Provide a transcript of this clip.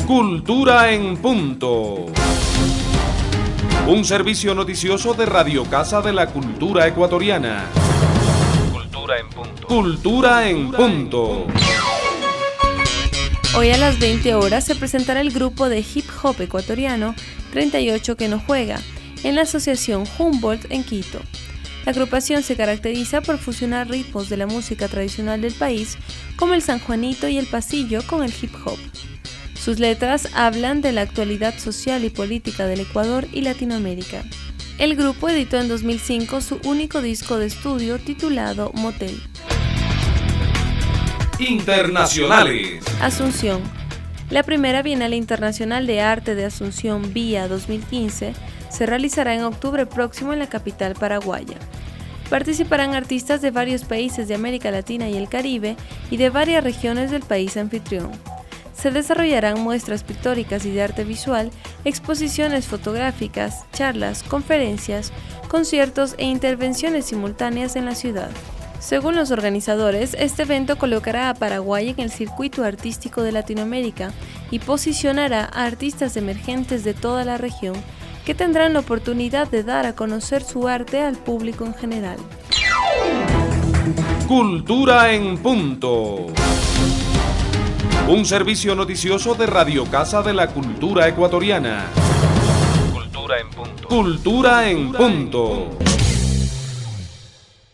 Cultura en Punto. Un servicio noticioso de Radio Casa de la Cultura Ecuatoriana. Cultura en Punto. Cultura en Punto. Hoy a las 20 horas se presentará el grupo de hip hop ecuatoriano 38 que no juega en la Asociación Humboldt en Quito. La agrupación se caracteriza por fusionar ritmos de la música tradicional del país, como el sanjuanito y el pasillo, con el hip hop. Sus letras hablan de la actualidad social y política del Ecuador y Latinoamérica. El grupo editó en 2005 su único disco de estudio titulado Motel. Internacionales. Asunción. La primera Bienal Internacional de Arte de Asunción VIA 2015 se realizará en octubre próximo en la capital paraguaya. Participarán artistas de varios países de América Latina y el Caribe y de varias regiones del país anfitrión. Se desarrollarán muestras pictóricas y de arte visual, exposiciones fotográficas, charlas, conferencias, conciertos e intervenciones simultáneas en la ciudad. Según los organizadores, este evento colocará a Paraguay en el circuito artístico de Latinoamérica y posicionará a artistas emergentes de toda la región que tendrán la oportunidad de dar a conocer su arte al público en general. Cultura en Punto. Un servicio noticioso de Radio Casa de la Cultura Ecuatoriana. Cultura en Punto. Cultura en Punto.